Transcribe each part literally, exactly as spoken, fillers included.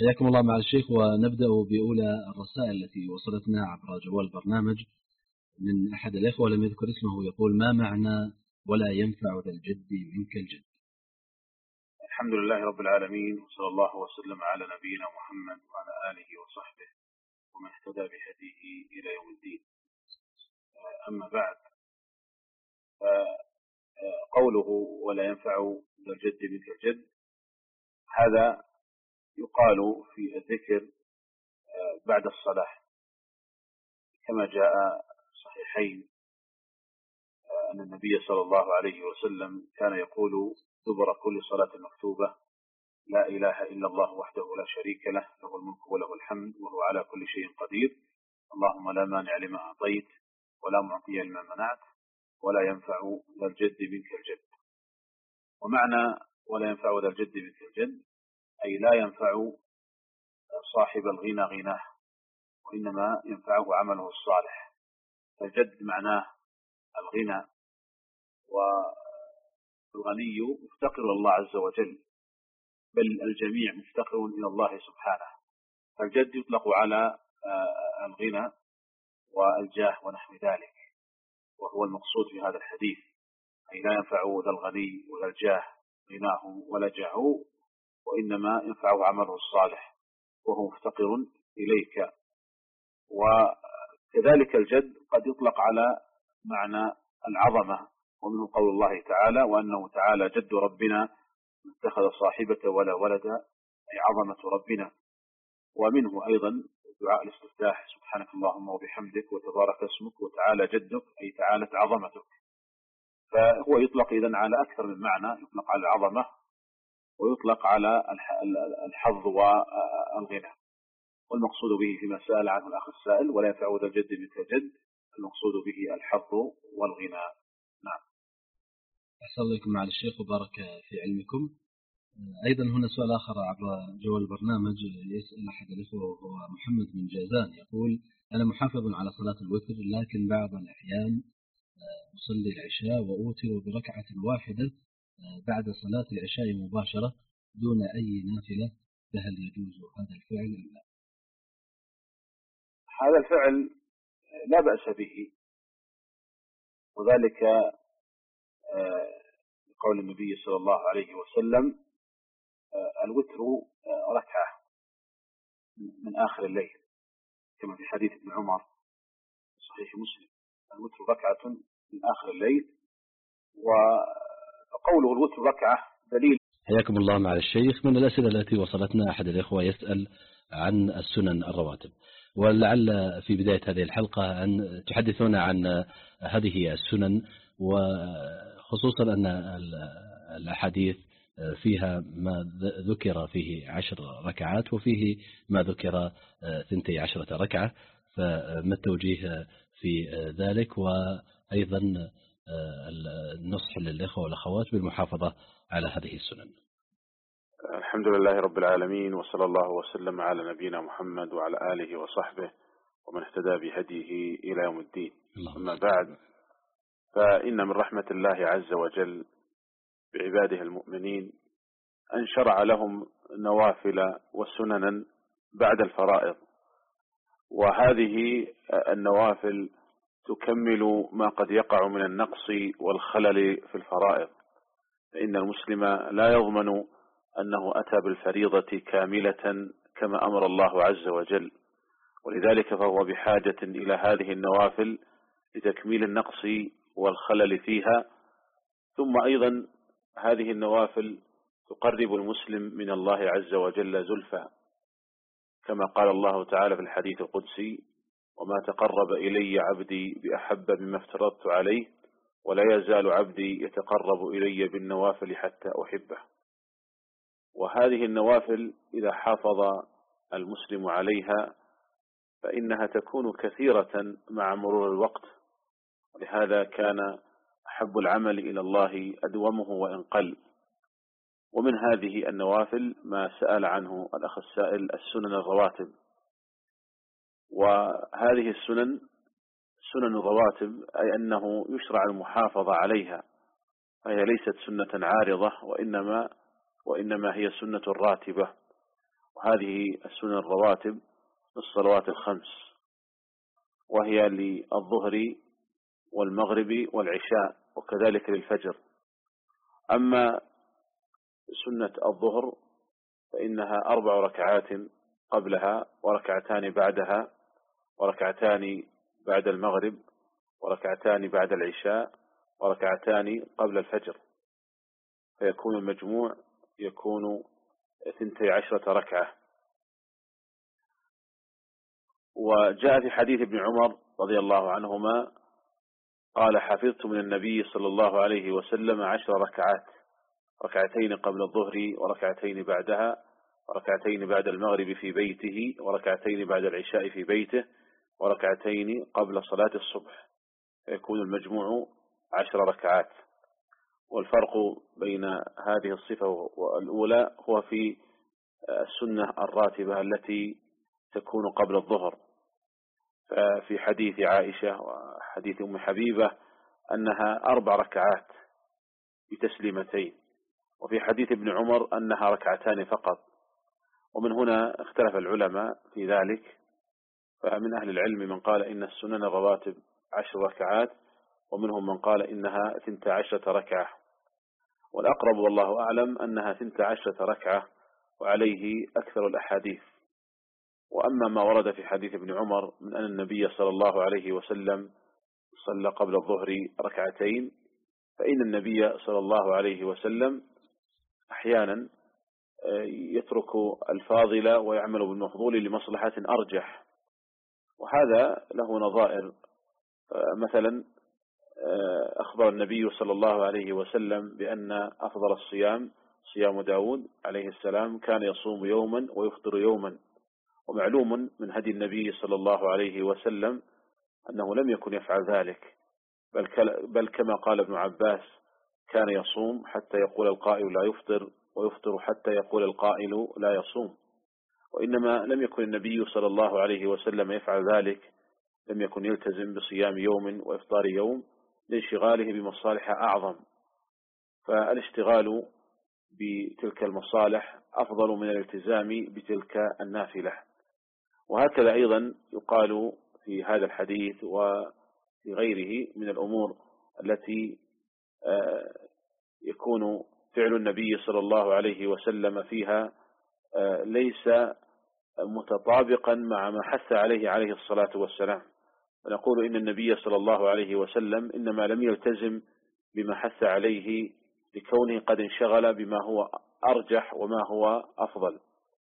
حياكم الله مع الشيخ، ونبدأ بأولى الرسائل التي وصلتنا عبر جوال البرنامج من أحد الإخوة لم يذكر اسمه، يقول: ما معنى ولا ينفع ذا الجد منك الجد؟ الحمد لله رب العالمين، وصلى الله وسلم على نبينا محمد وعلى آله وصحبه ومن اهتدى بهديه إلى يوم الدين. أما بعد، قوله ولا ينفع ذا الجد منك الجد، هذا يقال في الذكر بعد الصلاة، كما جاء صحيحين أن النبي صلى الله عليه وسلم كان يقول دبر كل صلاة مكتوبة: لا إله إلا الله وحده لا شريك له، له الملك وله الحمد وهو على كل شيء قدير، اللهم لا مانع لما أعطيت ولا معطي لما منعت ولا ينفع ذا الجد منك الجد. ومعنى ولا ينفع ذا الجد منك الجد أي لا ينفع صاحب الغنى غناه، وإنما ينفعه عمله الصالح. فالجد معناه الغنى، والغني مفتقر إلى الله عز وجل، بل الجميع مفتقر إلى الله سبحانه. فالجد يطلق على الغنى والجاه ونحو ذلك، وهو المقصود في هذا الحديث، أي لا ينفع ذا الغني ولا الجاه غناه ولا جاهه، وإنما ينفعه عمله الصالح وهو مفتقر إليك. وكذلك الجد قد يطلق على معنى العظمة، ومنه قول الله تعالى: وأنه تعالى جد ربنا ما اتخذ صاحبة ولا ولدا، أي عظمة ربنا. ومنه أيضا دعاء الاستفتاح: سبحانك اللهم وبحمدك وتبارك اسمك وتعالى جدك، أي تعالت عظمتك. فهو يطلق إذن على أكثر من معنى، يطلق على العظمة ويطلق على الحظ والغنى. والمقصود به فيما سأل عنه الأخ السائل: ولا ينفع ذا الجد منك الجد، المقصود به الحظ والغنى. نعم. أحسن لكم مع الشيخ وبارك في علمكم. أيضا هنا سؤال آخر عبر جوال البرنامج، يسأل أحد الأخوة وهو محمد من جازان، يقول: أنا محافظ على صلاة الوتر، لكن بعض الأحيان أصلي العشاء وأوتر بركعة واحدة بعد صلاة العشاء مباشرة دون أي نافلة، فهل يجوز هذا الفعل أم لا؟ هذا الفعل لا بأس به، وذلك قول النبي صلى الله عليه وسلم: الوتر ركعة من آخر الليل، كما في حديث ابن عمر صحيح مسلم: الوتر ركعة من آخر الليل. وقوله الوتر ركعة دليل. حياكم الله مع الشيخ. من الأسئلة التي وصلتنا أحد الإخوة يسأل عن السنن الرواتب، ولعل في بداية هذه الحلقة أن تحدثونا عن هذه السنن، وخصوصا أن الأحاديث فيها ما ذكر فيه عشر ركعات وفيه ما ذكر ثنتي عشرة ركعة، فما التوجيه في ذلك؟ وأيضا النصح للإخوة والأخوات بالمحافظة على هذه السنن. الحمد لله رب العالمين، وصلى الله وسلم على نبينا محمد وعلى آله وصحبه ومن اهتدى بهديه إلى يوم الدين. أما بعد، فإن من رحمة الله عز وجل بعباده المؤمنين أن شرع لهم نوافل وسننا بعد الفرائض، وهذه النوافل تكمل ما قد يقع من النقص والخلل في الفرائض، فإن المسلم لا يضمن أنه أتى بالفريضة كاملة كما أمر الله عز وجل، ولذلك فهو بحاجة إلى هذه النوافل لتكميل النقص والخلل فيها. ثم أيضا هذه النوافل تقرب المسلم من الله عز وجل زلفى، كما قال الله تعالى في الحديث القدسي: وما تقرب إلي عبدي بأحب مما افترضت عليه ولا يزال عبدي يتقرب إلي بالنوافل حتى أحبه. وهذه النوافل إذا حافظ المسلم عليها فإنها تكون كثيرة مع مرور الوقت، ولهذا كان أحب العمل إلى الله أدومه وإن قل. ومن هذه النوافل ما سأل عنه الأخ السائل: السنن الرواتب. وهذه السنن سنن الرواتب أي أنه يشرع المحافظة عليها، فهي ليست سنة عارضة، وإنما وإنما هي سنة راتبة. وهذه السنن الرواتب الصلوات الخمس، وهي للظهر والمغرب والعشاء وكذلك للفجر. أما سنة الظهر فإنها أربع ركعات قبلها وركعتان بعدها وركعتان بعد المغرب وركعتان بعد العشاء وركعتان قبل الفجر، فيكون المجموع يكون اثنتي عشرة ركعة. وجاء في حديث ابن عمر رضي الله عنهما قال: حفظت من النبي صلى الله عليه وسلم عشر ركعات، ركعتين قبل الظهر وركعتين بعدها وركعتين بعد المغرب في بيته وركعتين بعد العشاء في بيته وركعتين قبل صلاة الصبح، فيكون المجموع عشر ركعات. والفرق بين هذه الصفة والأولى هو في السنة الراتبة التي تكون قبل الظهر، ففي حديث عائشة وحديث أم حبيبة أنها أربع ركعات بتسليمتين، وفي حديث ابن عمر أنها ركعتان فقط. ومن هنا اختلف العلماء في ذلك، فمن أهل العلم من قال إن السنن الرواتب عشر ركعات، ومنهم من قال إنها ثنتا عشرة ركعة، والأقرب والله أعلم أنها ثنتا عشرة ركعة، وعليه أكثر الأحاديث. وأما ما ورد في حديث ابن عمر من أن النبي صلى الله عليه وسلم صلى قبل الظهر ركعتين، فإن النبي صلى الله عليه وسلم أحيانا يترك الفاضل ويعمل بالمفضول لمصلحة أرجح، وهذا له نظائر. مثلا أخبر النبي صلى الله عليه وسلم بأن أفضل الصيام صيام داود عليه السلام، كان يصوم يوما ويفطر يوما. ومعلوم من هدي النبي صلى الله عليه وسلم أنه لم يكن يفعل ذلك، بل, بل كما قال ابن عباس: كان يصوم حتى يقول القائل لا يفطر، ويفطر حتى يقول القائل لا يصوم. وإنما لم يكن النبي صلى الله عليه وسلم يفعل ذلك، لم يكن يلتزم بصيام يوم وإفطار يوم لانشغاله بمصالح أعظم، فالاشتغال بتلك المصالح أفضل من الالتزام بتلك النافلة. وهكذا أيضا يقال في هذا الحديث وفي غيره من الأمور التي يكون فعل النبي صلى الله عليه وسلم فيها ليس متطابقا مع ما حث عليه عليه الصلاة والسلام، ونقول إن النبي صلى الله عليه وسلم إنما لم يلتزم بما حث عليه لكونه قد انشغل بما هو أرجح وما هو أفضل.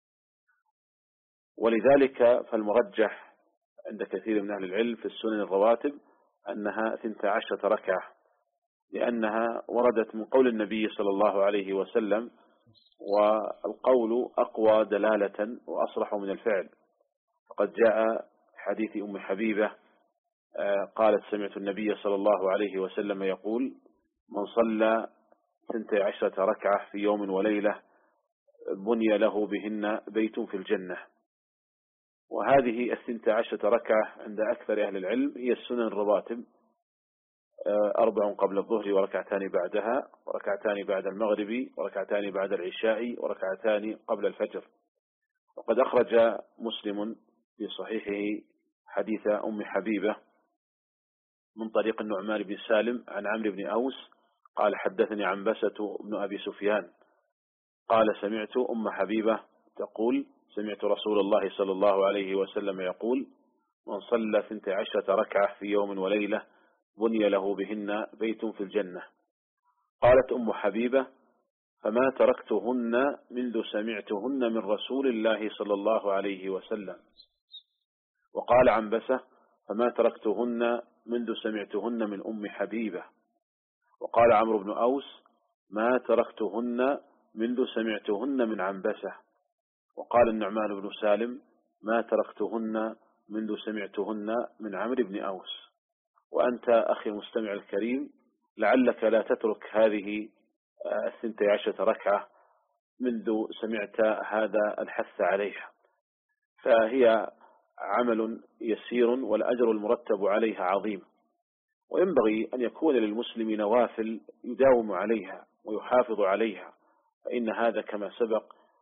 ولذلك فالمرجح عند كثير من أهل العلم في السنن الرواتب أنها ثنتا عشرة ركعة، لأنها وردت من قول النبي صلى الله عليه وسلم، والقول أقوى دلالة وأصرح من الفعل. فقد جاء حديث أم حبيبة قالت: سمعت النبي صلى الله عليه وسلم يقول: من صلى ثنتي عشرة ركعة في يوم وليلة بني له بهن بيت في الجنة. وهذه الثنتي عشرة ركعة عند أكثر أهل العلم هي السنن الرواتب، أربع قبل الظهر وركعتان بعدها وركعتان بعد المغرب وركعتان بعد العشاء وركعتان قبل الفجر. وقد أخرج مسلم في صحيحه حديث أم حبيبة من طريق النعمان بن سالم عن عمرو بن أوس قال: حدثني عنبسة بن أبي سفيان قال: سمعت أم حبيبة تقول: سمعت رسول الله صلى الله عليه وسلم يقول: من صلى ثنتي عشرة ركعة في يوم وليلة بني له بهن بيت في الجنة. قالت أم حبيبة: فما تركتهن منذ سمعتهن من رسول الله صلى الله عليه وسلم. وقال عنبسة: فما تركتهن منذ سمعتهن من أم حبيبة. وقال عمرو بن أوس: ما تركتهن منذ سمعتهن من عنبسة. وقال النعمان بن سالم: ما تركتهن منذ سمعتهن من عمرو بن أوس. وأنت أخي المستمع الكريم لعلك لا تترك هذه الثنتي عشرة ركعة منذ سمعت هذا الحث عليها، فهي عمل يسير والأجر المرتب عليها عظيم. وينبغي أن يكون للمسلم نوافل يداوم عليها ويحافظ عليها، فإن هذا كما سبق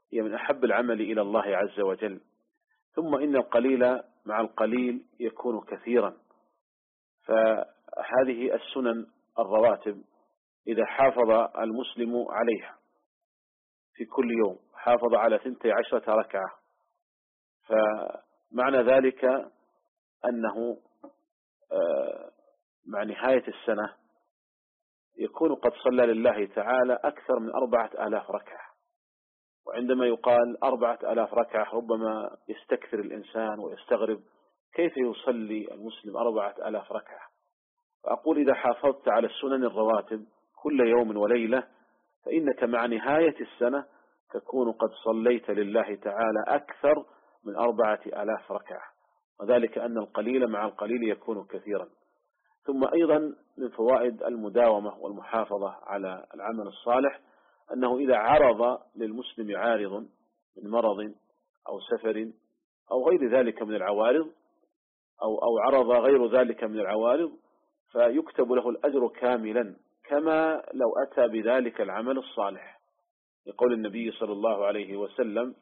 هي من أحب العمل إلى الله عز وجل. ثم إن القليل مع القليل يكون كثيرا، فهذه السنن الرواتب إذا حافظ المسلم عليها في كل يوم، حافظ على ثنتي عشرة ركعة، فمعنى ذلك أنه مع نهاية السنة يكون قد صلى لله تعالى أكثر من أربعة آلاف ركعة. وعندما يقال أربعة آلاف ركعة ربما يستكثر الإنسان ويستغرب كيف يصلي المسلم أربعة آلاف ركعة. فأقول إذا حافظت على السنن الرواتب كل يوم وليلة فإنك مع نهاية السنة تكون قد صليت لله تعالى أكثر من أربعة آلاف ركعة، وذلك أن القليل مع القليل يكون كثيرا. ثم أيضا من فوائد المداومة والمحافظة على العمل الصالح أنه إذا عرض للمسلم عارض من مرض أو سفر أو غير ذلك من العوارض أو أو عرض غير ذلك من العوارض فيكتب له الأجر كاملا كما لو أتى بذلك العمل الصالح، يقول النبي صلى الله عليه وسلم: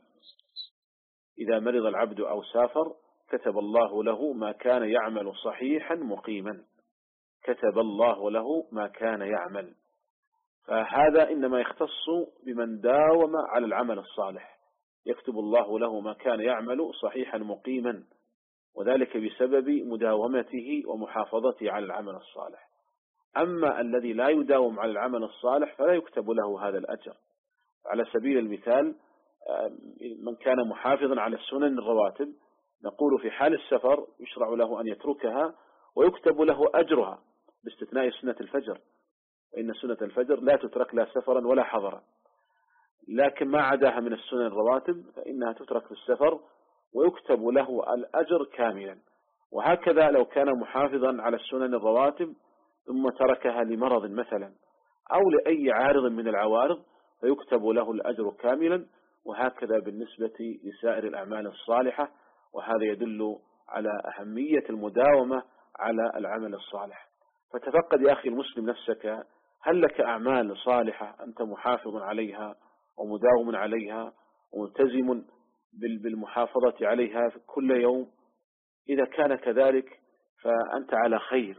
إذا مرض العبد أو سافر كتب الله له ما كان يعمل صحيحا مقيما، كتب الله له ما كان يعمل. فهذا إنما يختص بمن داوم على العمل الصالح، يكتب الله له ما كان يعمل صحيحا مقيما، وذلك بسبب مداومته ومحافظته على العمل الصالح. أما الذي لا يداوم على العمل الصالح فلا يكتب له هذا الأجر. على سبيل المثال من كان محافظا على السنن الرواتب نقول في حال السفر يشرع له أن يتركها ويكتب له أجرها باستثناء سنة الفجر، وإن سنة الفجر لا تترك لا سفرا ولا حضرا، لكن ما عداها من السنن الرواتب فإنها تترك في السفر ويكتب له الأجر كاملا. وهكذا لو كان محافظا على السنن الرواتب ثم تركها لمرض مثلا أو لأي عارض من العوارض فيكتب له الأجر كاملا، وهكذا بالنسبة لسائر الأعمال الصالحة. وهذا يدل على أهمية المداومة على العمل الصالح. فتفقد يا أخي المسلم نفسك، هل لك أعمال صالحة أنت محافظ عليها ومداوم عليها وملتزم بالمحافظة عليها في كل يوم؟ إذا كان كذلك فأنت على خير،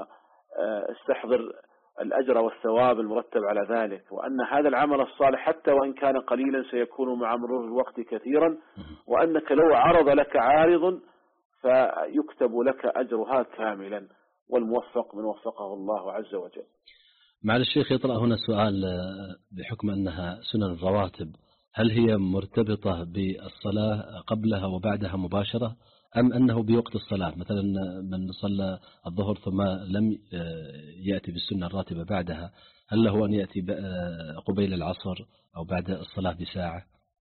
واستحضر الأجر والثواب المرتب على ذلك، وأن هذا العمل الصالح حتى وإن كان قليلا سيكون مع مرور الوقت كثيرا، وأنك لو عرض لك عارض فيكتب لك أجرها كاملا، والموفق من وفقه الله عز وجل. معالي الشيخ، يطرأ هنا سؤال بحكم أنها سنن رواتب، هل هي مرتبطة بالصلاة قبلها وبعدها مباشرة أم أنه بوقت الصلاة؟ مثلا من صلى الظهر ثم لم يأتي بالسنة الراتبة بعدها، هل له أن يأتي قبيل العصر أو بعد الصلاة بساعة؟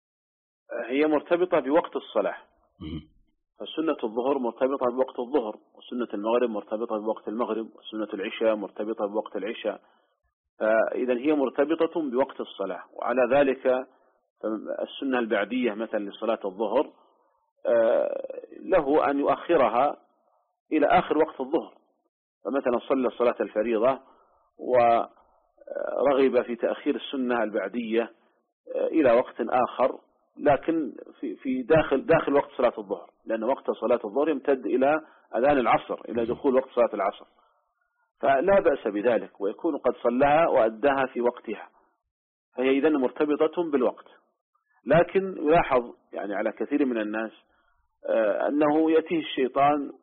هي مرتبطة بوقت الصلاة، فسنة الظهر مرتبطة بوقت الظهر، وسنة المغرب مرتبطة بوقت المغرب، وسنة العشاء مرتبطة بوقت العشاء. إذن هي مرتبطة بوقت الصلاة. وعلى ذلك السنة البعدية مثلا لصلاة الظهر له أن يؤخرها إلى آخر وقت الظهر، فمثلا صلى صلاة الفريضة ورغب في تأخير السنة البعدية إلى وقت آخر، لكن في في داخل داخل وقت صلاة الظهر، لأن وقت صلاة الظهر يمتد إلى أذان العصر، إلى دخول وقت صلاة العصر، فلا بأس بذلك، ويكون قد صلاها وأداها في وقتها، فهي إذن مرتبطة بالوقت. لكن يلاحظ يعني على كثير من الناس أنه يأتيه الشيطان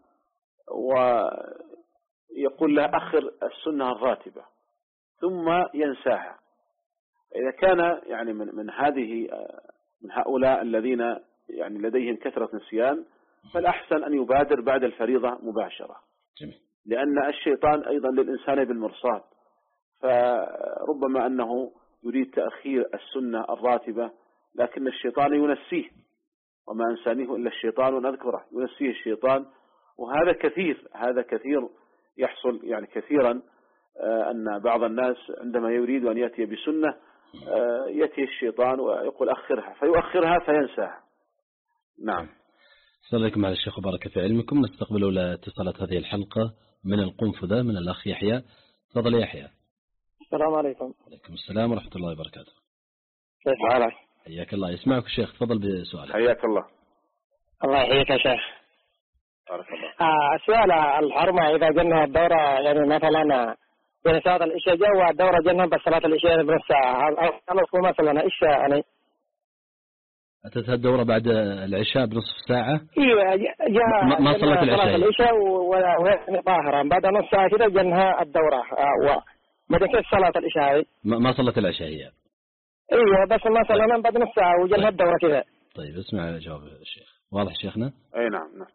ويقول له أخر السنة الراتبة ثم ينساها. إذا كان يعني من من هذه من هؤلاء الذين يعني لديهم كثرة نسيان، فالأحسن أن يبادر بعد الفريضة مباشرة، لأن الشيطان أيضا للإنسان بالمرصاد، فربما أنه يريد تأخير السنة الراتبة لكن الشيطان ينسيه، وما أنسانيه إلا الشيطان ونذكره، ينسيه الشيطان. وهذا كثير، هذا كثير يحصل يعني كثيرا، أن بعض الناس عندما يريد أن يأتي بسنة يأتي الشيطان ويقول أخرها، فيؤخرها فينساها. نعم. السلام عليكم على الشيخ وبارك في علمكم. نستقبل لاتصالات هذه الحلقة من القنفذة من الأخ يحيى. تفضل يا يحيى. السلام عليكم. وعليكم السلام ورحمة الله وبركاته. كيف حالك؟ حياك الله. يسمعك الشيخ، تفضل بسؤالك. حياك الله. الله يحييك يا شيخ. بارك الله. آه السؤال الحرمة إذا جنها الدورة يعني مثلا بين صلاة العشاء جوا الدورة جنها بس صلاة العشاء بنص ساعة، هل أكون مثلا إيش يعني؟ أتتها الدورة بعد العشاء بنصف ساعة؟ إيه جاء ما, ما صلت العشاء. صلاة العشاء وهي طاهرة بعد نص ساعة كده جنها الدورة آه وبعد كيف صلاة العشاء؟ ما, ما صلت العشاء هي. إيه بس مثلا بعد نص ساعة وجنها طيب. الدورة كده. طيب اسمع جواب الشيخ. واضح شيخنا؟ أي نعم نعم.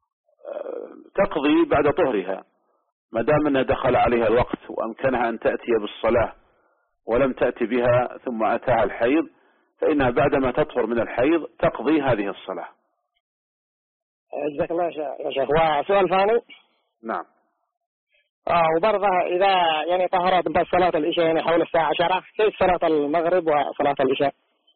تقضي بعد طهرها ما دام أنها دخل عليها الوقت وأمكنها أن تأتي بالصلاة ولم تأتي بها ثم أتاها الحيض، فإنها بعدما تطهر من الحيض تقضي هذه الصلاة. جزاك الله يا شيخ. وسؤال ثاني. نعم. آه وبرضه إذا يعني طهرت بس صلاة العشاء يعني حول الساعة عشرة، كيف صلاة المغرب وصلاة العشاء؟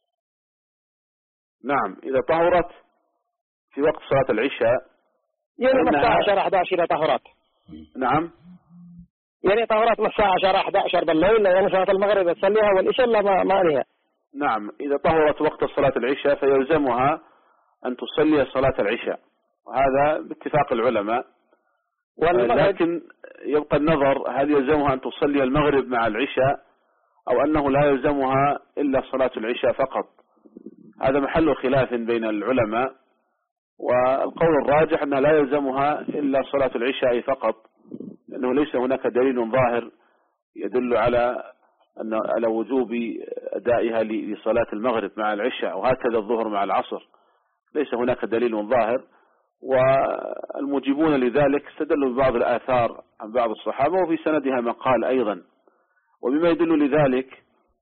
نعم إذا طهرت في وقت صلاة العشاء يعني من الساعة عشرة أحد عشر إذا طهرت. نعم. يعني طهرت من الساعة عشرة أحد عشر بالليل يعني صلاة المغرب تصليها والعشاء لا ما ما لها. نعم إذا طهرت وقت صلاة العشاء فيلزمها أن تصلي صلاة العشاء، وهذا باتفاق العلماء. لكن يبقى النظر هل يلزمها أن تصلي المغرب مع العشاء أو أنه لا يلزمها إلا صلاة العشاء فقط. هذا محل خلاف بين العلماء، والقول الراجح أنها لا يلزمها إلا صلاة العشاء فقط، لأنه ليس هناك دليل ظاهر يدل على أن على وجوب أدائها لصلاة المغرب مع العشاء، وهكذا الظهر مع العصر، ليس هناك دليل ظاهر. والمجيبون لذلك استدلوا ببعض الآثار عن بعض الصحابة وفي سندها مقال أيضا. وبما يدل لذلك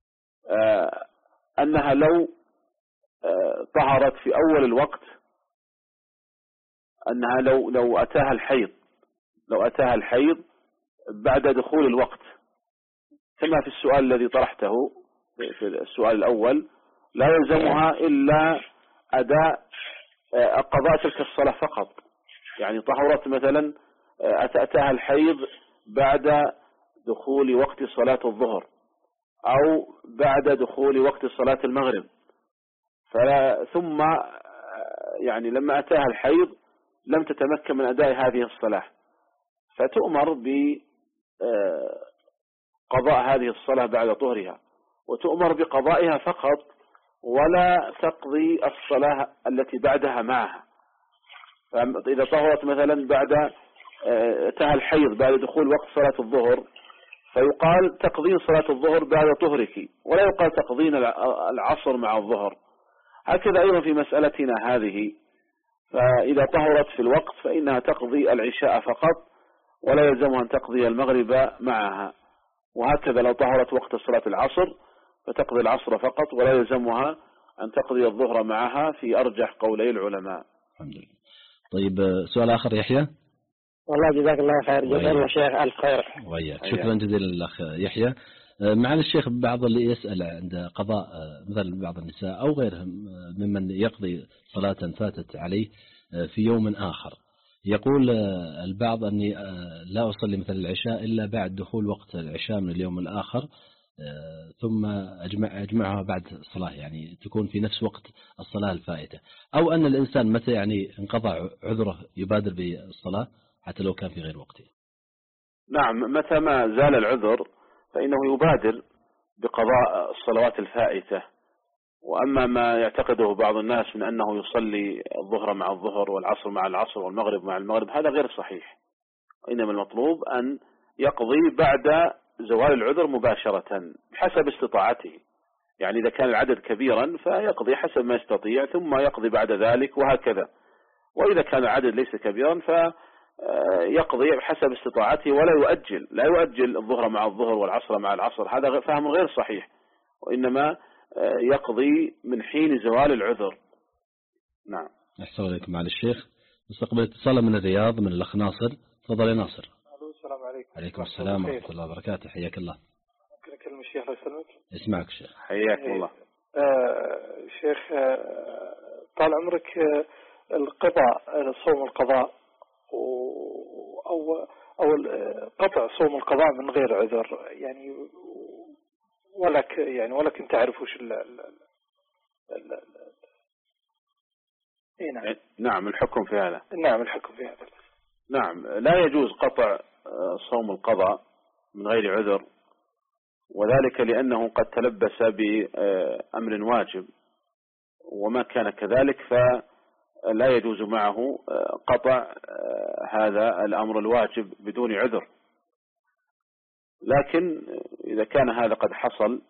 أنها لو طهرت في أول الوقت، أنها لو لو أتاها الحيض لو أتاها الحيض بعد دخول الوقت، كما في السؤال الذي طرحته في السؤال الأول، لا يلزمها إلا أداء قضاء تلك الصلاة فقط. يعني طهرت مثلا أتاها الحيض بعد دخول وقت صلاة الظهر أو بعد دخول وقت صلاة المغرب، فلا ثم يعني لما أتاها الحيض لم تتمكن من أداء هذه الصلاة، فتؤمر بقضاء هذه الصلاة بعد طهرها، وتؤمر بقضائها فقط ولا تقضي الصلاة التي بعدها معها. فإذا طهرت مثلا بعد أتاها الحيض بعد دخول وقت صلاة الظهر، فيقال تقضين صلاة الظهر بعد طهرك، ولا يقال تقضين العصر مع الظهر. هكذا أيضا في مسألتنا هذه، فإذا طهرت في الوقت فإنها تقضي العشاء فقط ولا يلزمها أن تقضي المغرب معها، وهكذا لو طهرت وقت صلاة العصر فتقضي العصر فقط ولا يلزمها أن تقضي الظهر معها في أرجح قولي العلماء. الحمد لله. طيب سؤال آخر يحيى. والله جزاك الله خير. جزاك الله شيخ ألف خير. وياك. شكرا جزيلا للأخ يحيى. معنا الشيخ بعض اللي يسأل عند قضاء مثل بعض النساء أو غيرهم ممن يقضي صلاة فاتت عليه في يوم آخر، يقول البعض أني لا أصلي مثل العشاء إلا بعد دخول وقت العشاء من اليوم الآخر، ثم أجمع أجمعها بعد الصلاة، يعني تكون في نفس وقت الصلاة الفائتة، أو أن الإنسان متى يعني انقضى عذره يبادر بالصلاة حتى لو كان في غير وقته. نعم، متى ما زال العذر فإنه يبادر بقضاء الصلوات الفائتة. وأما ما يعتقده بعض الناس من أنه يصلي الظهر مع الظهر والعصر مع العصر والمغرب مع المغرب، هذا غير صحيح. وإنما المطلوب أن يقضي بعد زوال العذر مباشرة بحسب استطاعته. يعني إذا كان العدد كبيرا فيقضي حسب ما يستطيع ثم يقضي بعد ذلك وهكذا، وإذا كان العدد ليس كبيرا فيقضي بحسب استطاعته ولا يؤجل لا يؤجل الظهر مع الظهر والعصر مع العصر، هذا فهم غير صحيح. وإنما يقضي من حين زوال العذر. نعم. أحسن عليكم على الشيخ. نستقبل اتصال من الرياض من الأخ ناصر. تفضل يا ناصر. السلام عليكم. عليكم السلام ورحمة الله وبركاته. حياك الله. ممكن أكلم الشيخ لو سلمت؟ اسمعك شيخ. حياك الله. آه شيخ، آه طال عمرك، آه القضاء صوم القضاء أو أو قطع صوم القضاء من غير عذر، يعني ولك يعني ولكن تعرف وش نعم. نعم الحكم في هذا. نعم الحكم في هذا. نعم لا يجوز قطع صوم القضاء من غير عذر، وذلك لأنه قد تلبس بأمر واجب، وما كان كذلك فلا يجوز معه قطع هذا الأمر الواجب بدون عذر. لكن إذا كان هذا قد حصل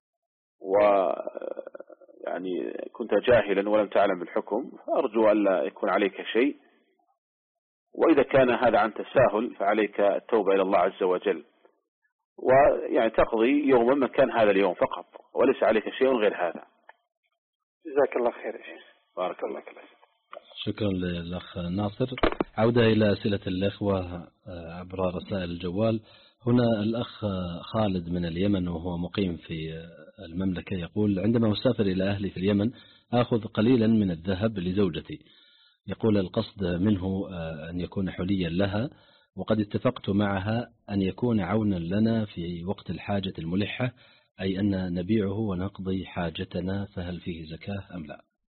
ويعني كنت جاهلا ولم تعلم بالحكم فأرجو ألا يكون عليك شيء، وإذا كان هذا عن تساهل فعليك التوبة إلى الله عز وجل، ويعني تقضي يوما مكان هذا اليوم فقط، وليس عليك شيء غير هذا. جزاك الله خير يا شيخ. بارك الله فيك. شكرا للأخ ناصر. عودة إلى أسئلة الإخوة عبر رسائل الجوال. هنا الأخ خالد من اليمن وهو مقيم في المملكة يقول: عندما أسافر إلى أهلي في اليمن أخذ قليلا من الذهب لزوجتي، يقول القصد منه أن يكون حليا لها، وقد اتفقت معها أن يكون عونا لنا في وقت الحاجة الملحة، أي أن نبيعه ونقضي حاجتنا، فهل فيه زكاة أم لا؟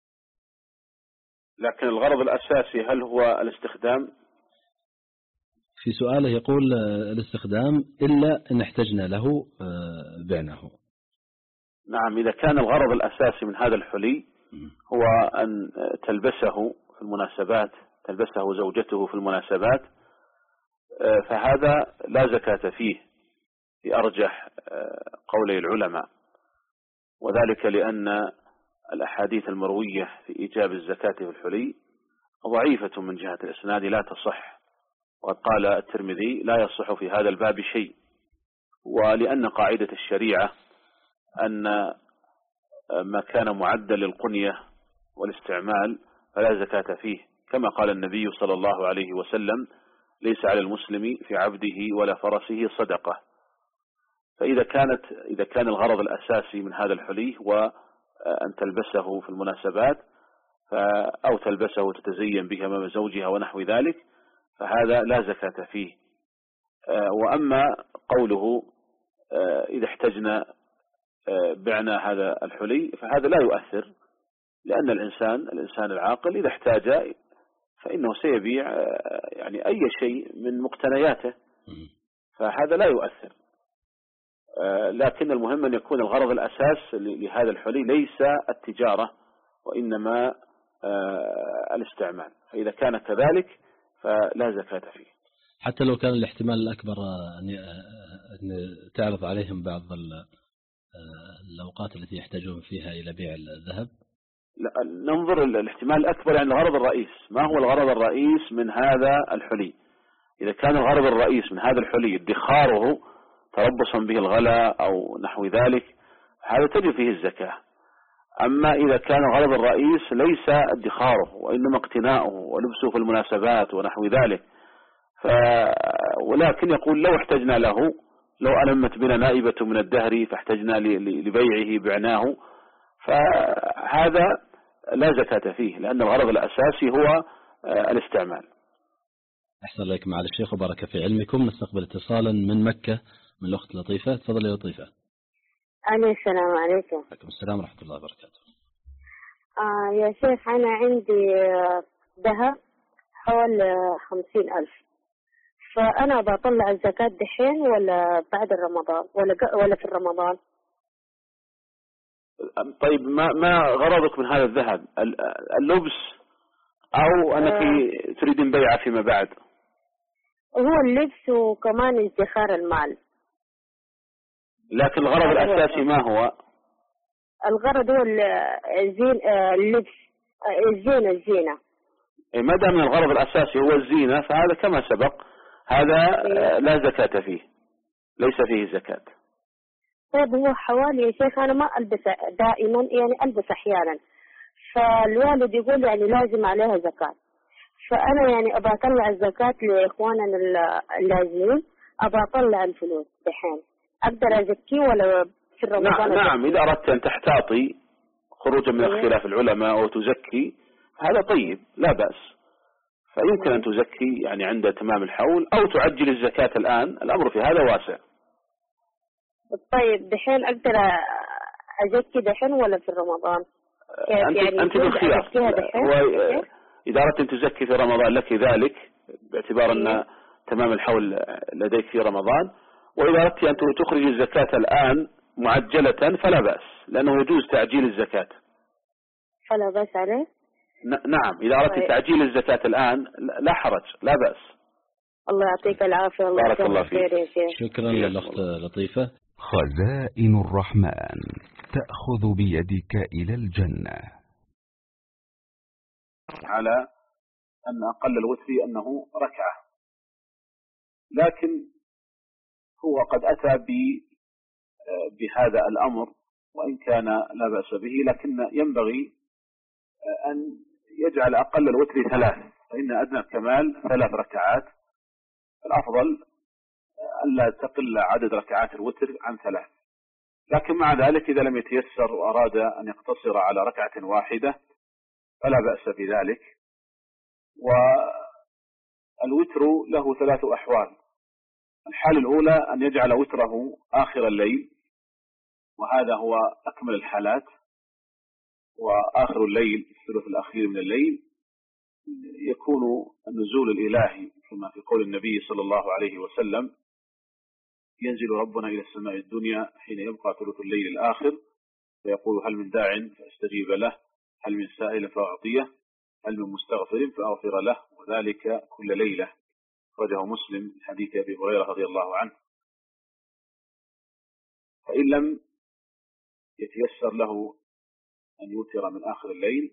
لكن الغرض الأساسي هل هو الاستخدام؟ في سؤاله يقول الاستخدام إلا إن احتجنا له بعناه. نعم إذا كان الغرض الأساسي من هذا الحلي هو أن تلبسه في المناسبات، تلبسه زوجته في المناسبات، فهذا لا زكاة فيه في أرجح قولي العلماء، وذلك لأن الأحاديث المروية في إيجاب الزكاة في الحلي ضعيفة من جهة الإسناد لا تصح، وقد قال الترمذي لا يصح في هذا الباب شيء، ولأن قاعدة الشريعة أن ما كان معدا للقنية والاستعمال فلا زكاة فيه، كما قال النبي صلى الله عليه وسلم: ليس على المسلم في عبده ولا فرسه صدقة. فإذا كانت إذا كان الغرض الأساسي من هذا الحلي هو أن تلبسه في المناسبات أو تلبسه تتزين به أمام زوجها ونحو ذلك، فهذا لا زكاة فيه. وأما قوله إذا احتجنا بعنا هذا الحلي فهذا لا يؤثر، لأن الإنسان الإنسان العاقل إذا احتاج فإنه سيبيع يعني أي شيء من مقتنياته، فهذا لا يؤثر. لكن المهم أن يكون الغرض الأساس لهذا الحلي ليس التجارة وإنما الاستعمال، فإذا كان كذلك فلا زكاة فيه. حتى لو كان الاحتمال الأكبر أن تعرض عليهم بعض الأوقات التي يحتاجون فيها إلى بيع الذهب؟ لا، ننظر الاحتمال الأكبر يعني الغرض الرئيس. ما هو الغرض الرئيس من هذا الحلي؟ إذا كان الغرض الرئيس من هذا الحلي ادخاره تربصا به الغلاء أو نحو ذلك، هذا تجب فيه الزكاة. أما إذا كان الغرض الرئيس ليس ادخاره وإنما اقتناؤه ولبسه في المناسبات ونحو ذلك، ف... ولكن يقول لو احتجنا له، لو ألمت بنا نائبة من الدهر فاحتجنا لبيعه بعناه، فهذا لا زكاة فيه، لأن الغرض الأساسي هو الاستعمال. أحسن لك معالي الشيخ وبارك في علمكم. نستقبل اتصالا من مكة من الأخت لطيفة. تفضل يا لطيفة. ألو، السلام عليكم. وعليكم السلام ورحمة الله وبركاته. آه يا شيخ، أنا عندي ذهب حول خمسين ألف، فأنا بطلع الزكاة دحين ولا بعد رمضان ولا ولا في رمضان؟ طيب ما ما غرضك من هذا الذهب؟ اللبس أو أنك آه تريدين بيعه فيما بعد؟ هو اللبس وكمان ادخار المال. لكن الغرض الأساسي ما هو؟ الغرض هو الزين اللبس الزينة الزينة. ما دام الغرض الأساسي هو الزينة فهذا كما سبق، هذا لا زكاة فيه، ليس فيه زكاة. طيب هو حوالي يا شيخ أنا ما ألبس دائما، يعني ألبس أحيانا، فالوالد يقول يعني لازم عليها زكاة، فأنا يعني أبى أطلع الزكاة لإخواننا اللازمين، أبى أطلع الفلوس دحين، أقدر أزكيه ولا في رمضان؟ نعم, نعم إذا أردت أن تحتاطي خروجا من اختلاف العلماء أو تزكي هذا طيب لا بأس، فيمكن أن تزكي يعني عند تمام الحول أو تعجل الزكاة الآن، الأمر في هذا واسع. طيب دحين أقدر أزكي دحين ولا في رمضان؟ أنت, يعني أنت بالخيار. إذا أردت أن تزكي في رمضان لك ذلك باعتبار أن تمام الحول لديك في رمضان، وإذا أردت أن تخرج الزكاة الآن معجلة فلا بأس، لأنه يجوز تعجيل الزكاة. فلا بأس عليه؟ نعم، إذا أردت طيب. تعجيل الزكاة الآن لا حرج، لا بأس. الله يعطيك العافية. الله بارك الله فيك. شكرا للأخت لطيفة. خزائن الرحمن تأخذ بيدك إلى الجنة. على أن أقل الوتر أنه ركعة، لكن هو قد أتى بهذا الأمر وإن كان لا بأس به، لكن ينبغي أن يجعل أقل الوتر ثلاث، فإن أدنى الكمال ثلاث ركعات. الأفضل ألا تقل عدد ركعات الوتر عن ثلاث، لكن مع ذلك إذا لم يتيسر وأراد أن يقتصر على ركعة واحدة فلا بأس بذلك. والوتر له ثلاث أحوال. الحال الأولى أن يجعل وتره آخر الليل، وهذا هو أكمل الحالات، وآخر الليل الثلث الأخير من الليل يكون النزول الإلهي كما في قول النبي صلى الله عليه وسلم: ينزل ربنا إلى السماء الدنيا حين يبقى ثلث الليل الآخر فيقول: هل من داع فاستجيب له، هل من سائل فأعطيه، هل من مستغفر فأغفر له، وذلك كل ليلة. أخرجه مسلم حديث أبي هريرة رضي الله عنه. فإن لم يتيسر له أن يوتر من آخر الليل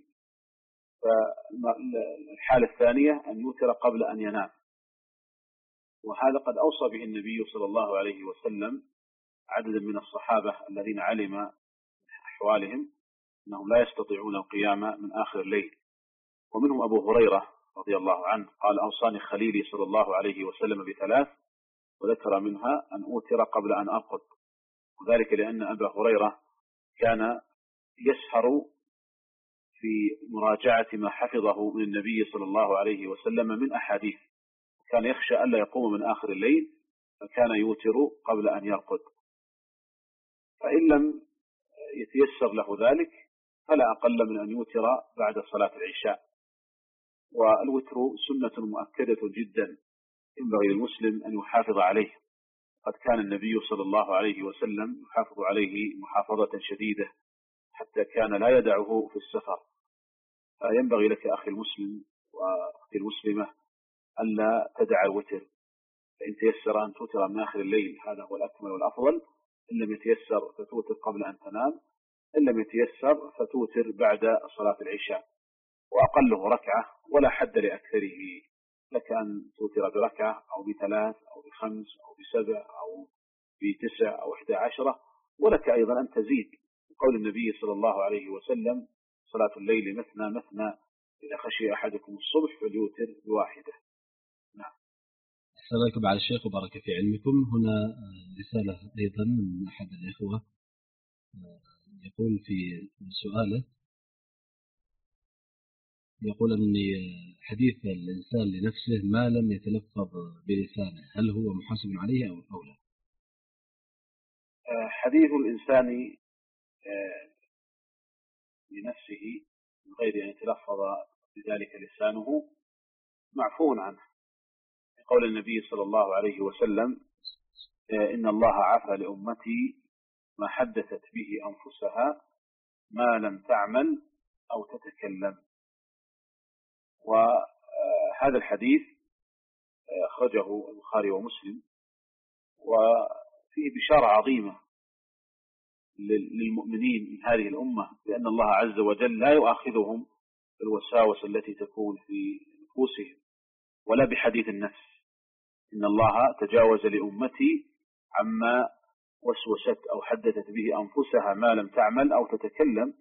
فالحالة الثانية أن يوتر قبل أن ينام، وهذا قد أوصى به النبي صلى الله عليه وسلم عددا من الصحابة الذين علم أحوالهم أنهم لا يستطيعون القيام من آخر الليل، ومنهم أبو هريرة رضي الله عنه قال: أوصاني خليلي صلى الله عليه وسلم بثلاث، وذكر منها أن أوتر قبل أن أرقد، وذلك لأن أبا هريرة كان يسهر في مراجعة ما حفظه من النبي صلى الله عليه وسلم من أحاديث، كان يخشى ألا يقوم من آخر الليل فكان يوتر قبل أن يرقد. فإن لم يتيسر له ذلك فلا أقل من أن يوتر بعد صلاة العشاء. والوتر سنة مؤكدة جدا ينبغي للمسلم أن يحافظ عليه، قد كان النبي صلى الله عليه وسلم يحافظ عليه محافظة شديدة حتى كان لا يدعه في السفر. فينبغي لك أخي المسلم وأختي المسلمة ألا تدع الوتر، فإن تيسر أن توتر من آخر الليل هذا هو الأكمل والأفضل، إن لم يتيسر فتوتر قبل أن تنام، إن لم يتيسر فتوتر بعد صلاة العشاء، وأقله ركعة ولا حد لأكثره، لك أن توتر بركعة أو بثلاث أو بخمس أو بسبع أو بتسع أو إحدى عشرة، ولك أيضا أن تزيد، قول النبي صلى الله عليه وسلم: صلاة الليل مثنى مثنى، إذا خشي أحدكم الصبح فليوتر بواحدة. نعم. السلام عليكم على الشيخ وبارك في علمكم. هنا رسالة أيضا من أحد الإخوة يقول في سؤاله، يقول أن حديث الإنسان لنفسه ما لم يتلفظ بلسانه هل هو محاسب عليه أو لا؟ حديث الإنسان لنفسه من غير أن يتلفظ بذلك لسانه معفو عنه، قول النبي صلى الله عليه وسلم: إن الله عفى لأمتي ما حدثت به أنفسها ما لم تعمل أو تتكلم. وهذا الحديث أخرجه البخاري ومسلم، وفيه بشارة عظيمة للمؤمنين من هذه الأمة بأن الله عز وجل لا يؤاخذهم بالوساوس التي تكون في نفوسهم ولا بحديث النفس. إن الله تجاوز لأمتي عما وسوست أو حدثت به أنفسها ما لم تعمل أو تتكلم.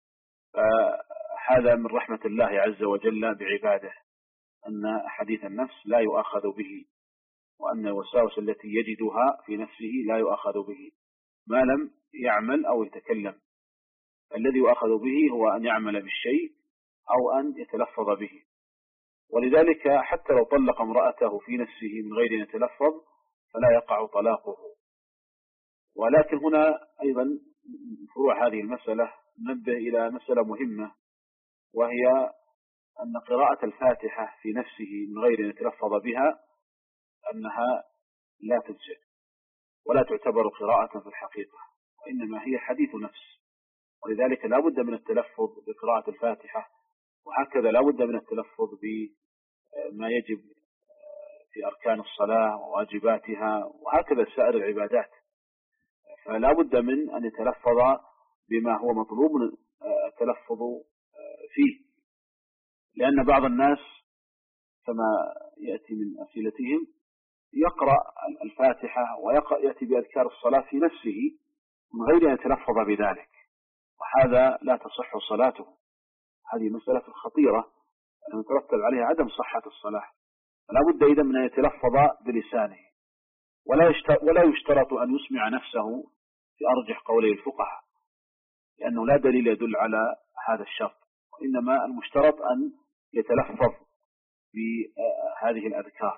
فهذا من رحمة الله عز وجل بعباده أن حديث النفس لا يؤاخذ به، وأن الوساوس التي يجدها في نفسه لا يؤاخذ به ما لم يعمل أو يتكلم. الذي يؤاخذ به هو أن يعمل بالشيء أو أن يتلفظ به. ولذلك حتى لو طلق امرأته في نفسه من غير أن يتلفظ فلا يقع طلاقه. ولكن هنا أيضا فروع هذه المسألة ننبه إلى مسألة مهمة، وهي أن قراءة الفاتحة في نفسه من غير أن يتلفظ بها أنها لا تجزئ ولا تعتبر قراءة في الحقيقة، وإنما هي حديث نفس، ولذلك لا بد من التلفظ بقراءة الفاتحة، وهكذا لا بد من التلفظ بما يجب في أركان الصلاة وواجباتها، وهكذا سائر العبادات. فلا بد من أن يتلفظ بما هو مطلوب من التلفظ فيه، لأن بعض الناس كما يأتي من أسئلتهم يقرأ الفاتحة ويأتي بأذكار الصلاة في نفسه من غير أن يتلفظ بذلك، وهذا لا تصح صلاته. هذه مسألة خطيرة أن يترتب عليها عدم صحة الصلاة. فلا بد إذا من أن يتلفظ بلسانه، ولا يشترط أن يسمع نفسه في أرجح قولي الفقهاء، لأنه لا دليل يدل على هذا الشرط، وإنما المشترط أن يتلفظ بهذه الأذكار.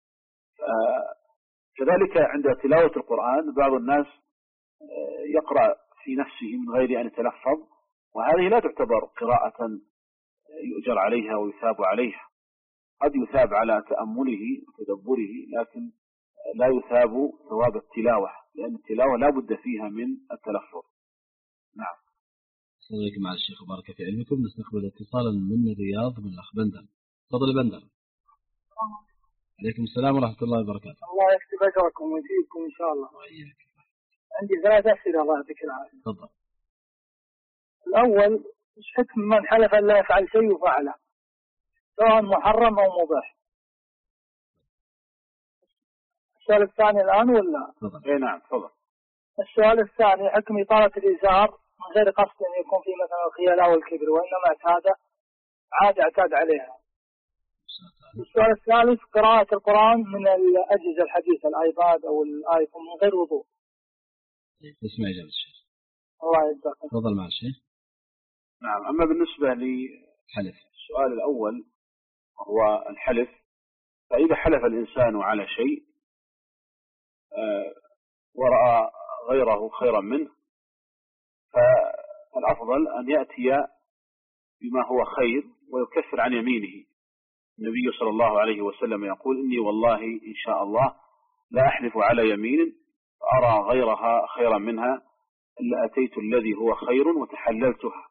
كذلك عند تلاوة القرآن بعض الناس يقرأ في نفسه من غير أن يتلفظ، وهذه لا تعتبر قراءة يؤجر عليها ويثاب عليها. قد يثاب على تأمله وتدبره، لكن لا يثاب ثواب التلاوة، لأن التلاوة لا بد فيها من التلفظ. نعم. السلام عليكم مع الشيخ وبارك في علمكم. نستقبل اتصالا من الرياض من الأخ بندر. تفضل بندر. عليكم السلام ورحمة الله وبركاته. الله يكتب أجركم ويزيدكم إن شاء الله. وإياك. عندي ثلاث أسئلة الله يعطيك العافية. تفضل. الأول، ايش حكم من حلف أن لا يفعل شيء وفعله، سواء محرم أو مباح؟ السؤال الثاني الآن ولا؟ إيه نعم تفضل. السؤال الثاني، حكم إطالة الإزار من غير قصد أن يكون في مثلا الخيلاء والكبر، وإنما اعتاد عاد اعتاد عليها. السؤال الثالث، قراءة القرآن من الأجهزة الحديثة الآيباد أو الآيفون من غير وضوء. اسمع إجابة الشيخ. الله يجزاك. تفضل مع الشيخ. نعم. أما بالنسبة للحلف السؤال الأول هو الحلف، فإذا حلف الإنسان على شيء ورأى غيره خيرا منه، فالأفضل أن يأتي بما هو خير ويكفر عن يمينه. النبي صلى الله عليه وسلم يقول: إني والله إن شاء الله لا أحلف على يمين أرى غيرها خيرا منها إلا أتيت الذي هو خير وتحللتها.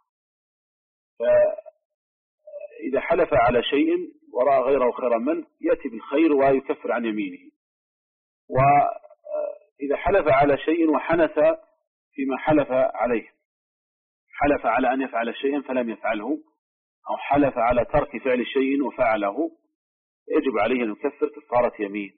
فإذا حلف على شيء ورأى غيره خيرا منه يأتي بالخير ويكفر عن يمينه. وإذا حلف على شيء وحنث فيما حلف عليه، حلف على أن يفعل شيئا فلم يفعله، أو حلف على ترك فعل شيء وفعله، يجب عليه أن يكفر كفارة يمين.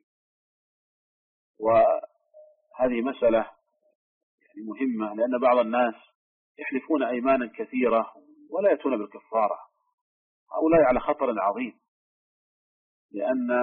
وهذه مسألة يعني مهمة، لأن بعض الناس يحلفون أيمانا كثيرة ولا يأتون بالكفارة. هؤلاء على خطر عظيم، لأن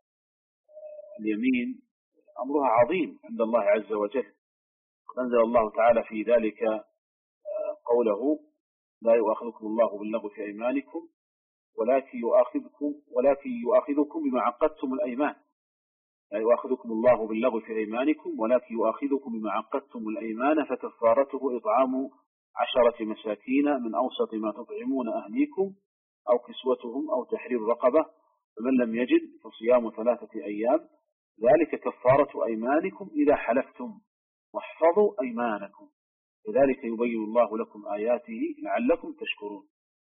اليمين أمرها عظيم عند الله عز وجل. أنزل الله تعالى في ذلك قوله: لا يؤاخذكم الله باللغو في أيمانكم ولكن يؤاخذكم ولكن يؤاخذكم بما عقدتم الأيمان. لا يؤاخذكم الله باللغو في أيمانكم ولكن يؤاخذكم بما عقدتم الأيمان، فكفارته إطعام عشرة مساكين من أوسط ما تطعمون أهليكم أو كسوتهم أو تحرير رقبة، فمن لم يجد فصيام ثلاثة أيام، ذلك كفارة أيمانكم إذا حلفتم واحفظوا أيمانكم، كذلك يبين الله لكم آياته لعلكم تشكرون.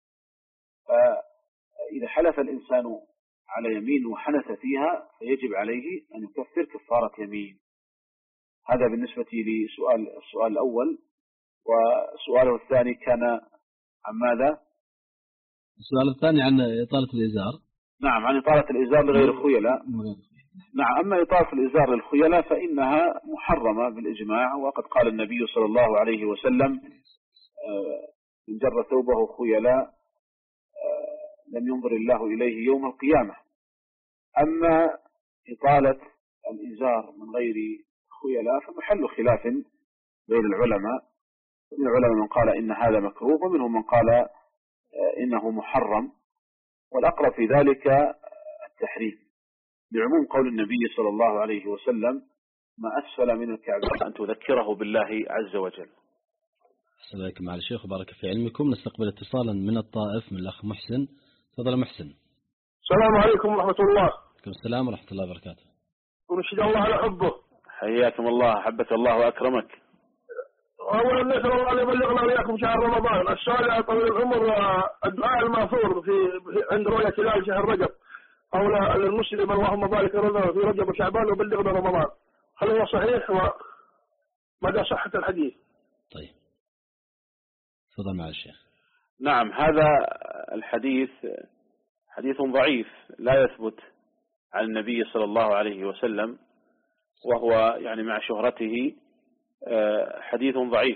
فإذا حلف الإنسان على يمين وحنث فيها فيجب عليه أن يكفر كفارة يمين. هذا بالنسبة لسؤال السؤال الأول. وسؤاله الثاني كان عن ماذا؟ السؤال الثاني عن إطالة الإزار. نعم، عن إطالة الإزار لغير الخيلاء. نعم. أما إطالة الإزار للخيلاء فإنها محرمة بالإجماع، وقد قال النبي صلى الله عليه وسلم: من جر ثوبه خيلاء لم ينظر الله إليه يوم القيامة. أما إطالة الإزار من غير خيلاء فمحل خلاف بين العلماء. من العلماء من قال إن هذا مكروه، ومنهم من قال إنه محرم، والأقرب في ذلك التحريم، بعموم قول النبي صلى الله عليه وسلم: ما أسفل من الكعبين أن تذكره بالله عز وجل. أحسن عليكم مع الشيخ وبارك في علمكم. نستقبل اتصالا من الطائف من الأخ محسن. تفضل محسن. السلام عليكم ورحمة الله. عليكم السلام ورحمة الله وبركاته. ونشهد الله على حبه. حياكم الله، حبك الله وأكرمك. أولا نسأل الله أن يبلغنا وإياكم شهر رمضان. السؤال يا طويل العمر، الدعاء الماثور في عند رؤية هلال شهر رجب قول المسلم اللهم بارك لنا في رجب وشعبان وبلغنا رمضان، هل هو صحيح ومدى صحة الحديث؟ طيب تفضل مع الشيخ. نعم، هذا الحديث حديث ضعيف لا يثبت عن النبي صلى الله عليه وسلم، وهو يعني مع شهرته حديث ضعيف.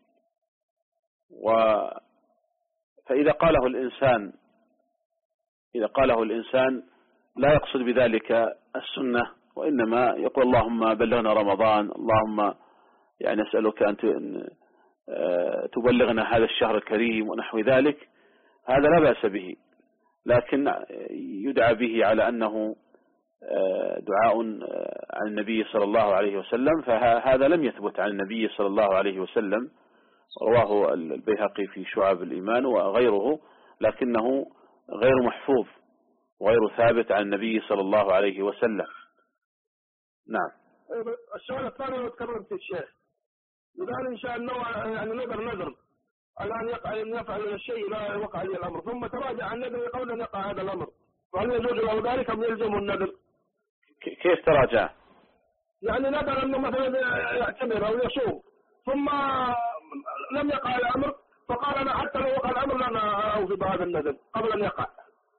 و فإذا قاله الإنسان إذا قاله الإنسان لا يقصد بذلك السنة، وإنما يقول اللهم بلغنا رمضان، اللهم يعني نسألك أن تبلغنا هذا الشهر الكريم ونحو ذلك، هذا لا بأس به، لكن يدعى به على أنه دعاء عن النبي صلى الله عليه وسلم، فهذا لم يثبت عن النبي صلى الله عليه وسلم. رواه البيهقي في شعب الإيمان وغيره، لكنه غير محفوظ وغير ثابت عن النبي صلى الله عليه وسلم. نعم. السؤال الثاني لو تكرمت الشيخ، يقال إن شاء الله يعني نذر نذر الآن يقع أن يفعل الشيء لا يوقع عليه الأمر، ثم تراجع عن النذر قبل أن يقع هذا الأمر، فهل يجوز له ذلك أم يلزمه النذر؟ كيف تراجع؟ يعني نذر أنه مثلا يعتمر أو يصوم ثم لم يقع الأمر، فقال أنا حتى لو وقع الأمر لن أوفي بهذا النذر قبل أن يقع.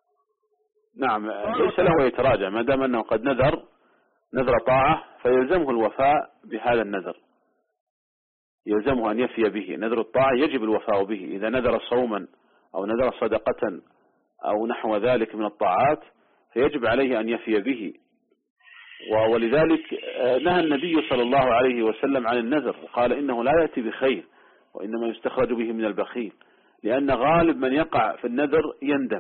نعم، ليس له يتراجع ما دام أنه قد نذر نذر طاعة، فيلزمه الوفاء بهذا النذر، يلزمه أن يفي به. نذر الطاعة يجب الوفاء به، إذا نذر صوما أو نذر صدقة أو نحو ذلك من الطاعات فيجب عليه أن يفي به. ولذلك نهى النبي صلى الله عليه وسلم عن النذر، وقال إنه لا يأتي بخير وإنما يستخرج به من البخيل، لأن غالب من يقع في النذر يندم،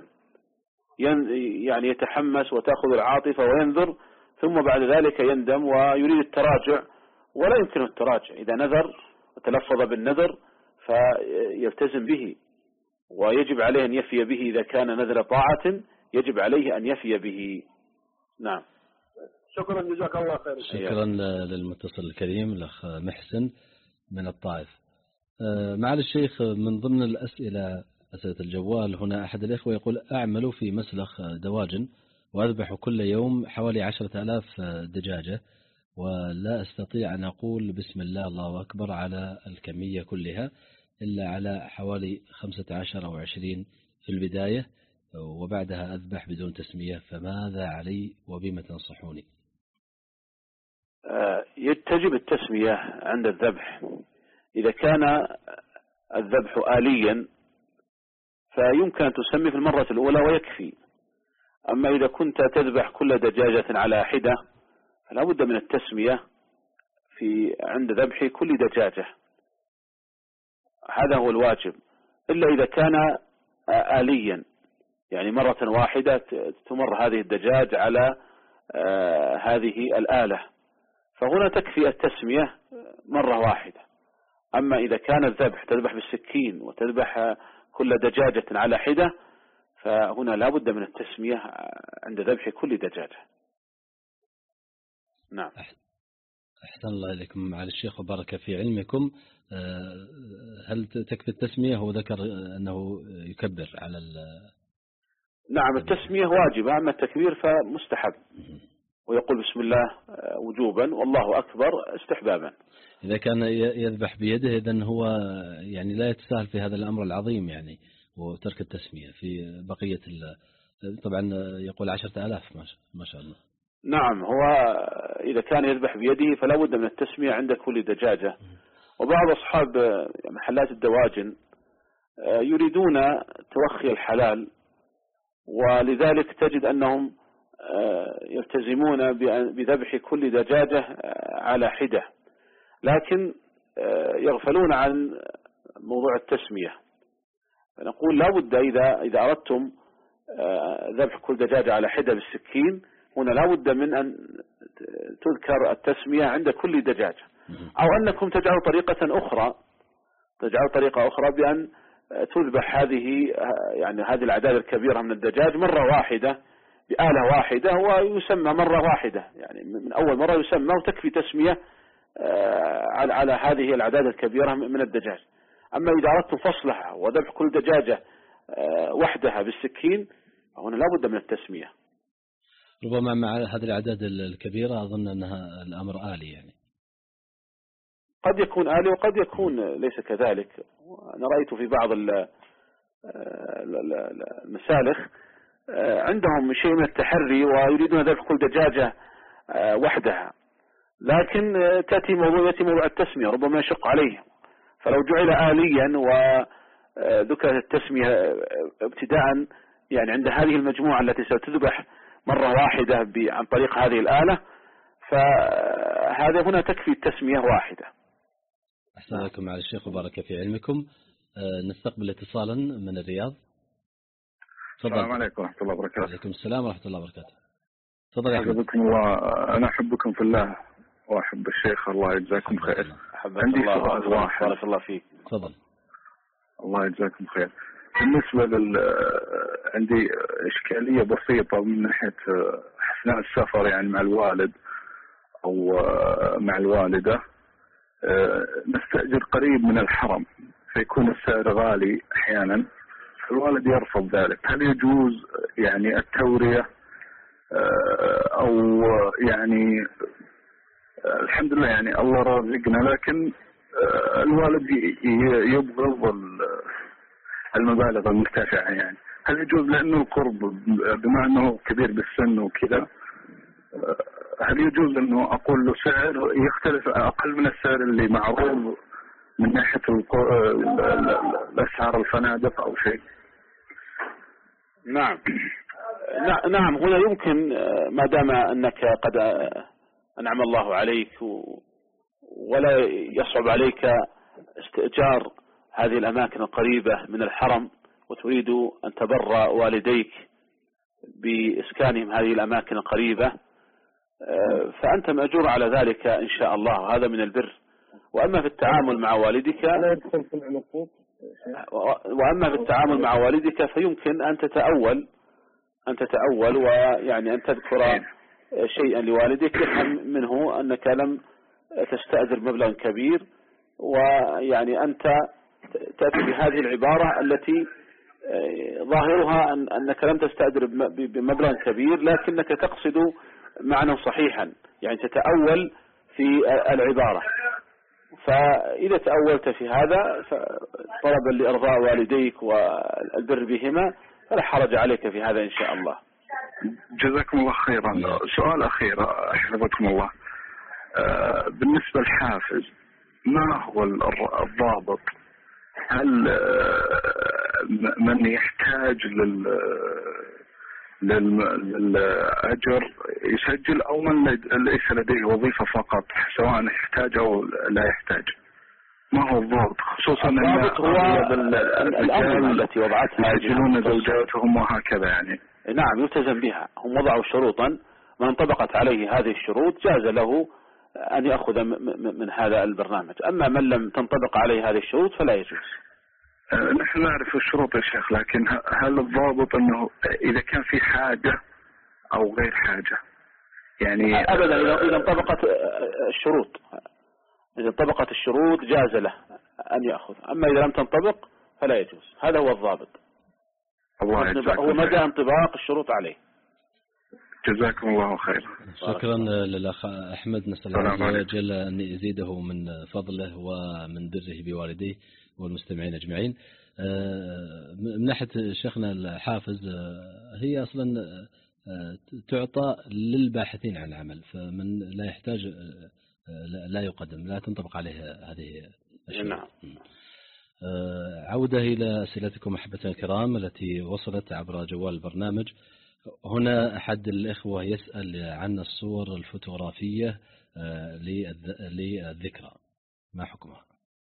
يعني يتحمس وتأخذ العاطفة وينذر، ثم بعد ذلك يندم ويريد التراجع، ولا يمكن التراجع. إذا نذر وتلفظ بالنذر فيلتزم به، ويجب عليه أن يفي به. إذا كان نذر طاعة يجب عليه أن يفي به. نعم. شكرا جزاك الله خير. شكرا للمتصل الكريم الأخ محسن من الطائف. معالي الشيخ، من ضمن الأسئلة أسئلة الجوال هنا أحد الإخوة يقول أعمل في مسلخ دواجن وأذبح كل يوم حوالي عشرة آلاف دجاجة، ولا أستطيع أن أقول بسم الله الله أكبر على الكمية كلها إلا على حوالي خمسة عشر أو عشرين في البداية، وبعدها أذبح بدون تسمية، فماذا علي وبما تنصحوني؟ تجب التسمية عند الذبح. إذا كان الذبح آليا فيمكن أن تسمي في المرة الأولى ويكفي. أما إذا كنت تذبح كل دجاجة على حدة فلا بد من التسمية في عند ذبح كل دجاجة، هذا هو الواجب. إلا إذا كان آليا، يعني مرة واحدة تمر هذه الدجاج على هذه الآلة، فهنا تكفي التسمية مرة واحدة. أما إذا كان الذبح تذبح بالسكين وتذبح كل دجاجة على حدة فهنا لا بد من التسمية عند ذبح كل دجاجة. نعم. أحسن الله إليكم معالي الشيخ وبارك في علمكم. هل تكفي التسمية؟ هو ذكر أنه يكبر على ال نعم، التسمية واجبة، أما التكبير فمستحب، ويقول بسم الله وجوبا والله أكبر استحبابا. إذا كان يذبح بيده إذن هو يعني لا يتساهل في هذا الأمر العظيم، يعني وترك التسمية في بقية طبعا يقول عشرة آلاف ما شاء الله. نعم، هو إذا كان يذبح بيده فلا بد من التسمية عند كل دجاجة. وبعض أصحاب محلات الدواجن يريدون توخي الحلال، ولذلك تجد أنهم يلتزمون بذبح كل دجاجة على حدة، لكن يغفلون عن موضوع التسمية. فنقول لا بد إذا إذا أردتم ذبح كل دجاجة على حدة بالسكين، هنا لا بد من أن تذكر التسمية عند كل دجاجة، أو أنكم تجعلوا طريقة أخرى تجعل طريقة أخرى بأن تذبح هذه يعني هذه الأعداد الكبيرة من الدجاج مرة واحدة بآلة واحدة، ويسمى مرة واحدة، يعني من أول مرة يسمى وتكفي تسمية على على هذه الأعداد الكبيرة من الدجاج. أما إذا أردت فصلها وذبح كل دجاجة وحدها بالسكين هنا لا بد من التسمية. ربما مع هذه الأعداد الكبيرة أظن أنها الأمر آلي، يعني قد يكون آلي وقد يكون ليس كذلك. أنا رأيت في بعض المسالخ عندهم شيء من التحري ويريدون ذبح كل دجاجة وحدها، لكن تأتي موضوع يأتي موضوع التسمية ربما يشق عليه، فلو جعل آليا وذكرت التسمية ابتداء يعني عند هذه المجموعة التي ستذبح مرة واحدة عن طريق هذه الآلة، فهذا هنا تكفي التسمية واحدة. أحسن لكم مع الشيخ وبارك في علمكم. نستقبل اتصالا من الرياض. السلام عليكم ورحمة الله وبركاته. وعليكم السلام ورحمة الله وبركاته. تفضل يا أحمد. حفظكم الله. أنا أحبكم في الله وأحب الشيخ، الله يجزاكم خير. عندي سؤال واحد. بارك الله فيك. تفضل. الله يجزاكم خير. بالنسبة لل عندي إشكالية بسيطة من ناحية أثناء السفر يعني مع الوالد أو مع الوالدة، نستأجر قريب من الحرم فيكون السعر غالي أحيانا، الوالد يرفض ذلك. هل يجوز يعني التورية أو يعني الحمد لله يعني الله رزقنا، لكن الوالد يبغض المبالغ المرتفعة، يعني هل يجوز لأنه القرب بما أنه كبير بالسن وكذا، هل يجوز أنه أقول له سعر يختلف أقل من السعر اللي معروض من ناحية الأسعار الفنادق أو شيء؟ نعم نعم هنا يمكن ما دام أنك قد أنعم الله عليك ولا يصعب عليك استئجار هذه الأماكن القريبة من الحرم وتريد أن تبر والديك بإسكانهم هذه الأماكن القريبة، فأنت مأجور على ذلك إن شاء الله، هذا من البر. وأما في التعامل مع والدك وأما في التعامل مع والدك فيمكن أن تتأول أن تتأول ويعني أن تذكر شيئا لوالدك يفهم منه أنك لم تستأجر مبلغ كبير، ويعني أنت تأتي بهذه العبارة التي ظاهرها أن أنك لم تستأجر بمبلغ كبير لكنك تقصد معنى صحيحا، يعني تتأول في العبارة. فإذا تأولت في هذا طلبا لإرضاء والديك والبر بهما فلا حرج عليك في هذا إن شاء الله. جزاكم الله خيرا. سؤال أخير حفظكم الله، بالنسبة للحافز ما هو الضابط؟ هل من يحتاج لل للأجر يسجل أو من ليس لديه وظيفة فقط سواء يحتاج أو لا يحتاج؟ ما هو الضابط؟ خصوصا أن الأمر التي وضعتها يسجلون زوجاتهم وهكذا، يعني نعم يلتزم بها. هم وضعوا شروطا من انطبقت عليه هذه الشروط جاز له أن يأخذ من هذا البرنامج، أما من لم تنطبق عليه هذه الشروط فلا يجوز. نحن نعرف الشروط يا شيخ، لكن هل الضابط أنه إذا كان في حاجة أو غير حاجة؟ يعني أبدا إذا انطبقت الشروط إذا انطبقت الشروط جاز له أن يأخذ، أما إذا لم تنطبق فلا يجوز. هذا هو الضابط، هو مدى انطباق الشروط عليه. جزاكم الله خير. شكرا للأخ أحمد، نسأل الله عز وجل أن يزيده من فضله ومن بره بوالديه والمستمعين أجمعين. من ناحية شيخنا الحافز، هي أصلا تعطى للباحثين عن عمل، فمن لا يحتاج لا يقدم، لا تنطبق عليه هذه الشروط. نعم. عودة إلى أسئلتكم أحبتنا الكرام التي وصلت عبر جوال البرنامج. هنا أحد الإخوة يسأل عن الصور الفوتوغرافية للذكرى، ما حكمها؟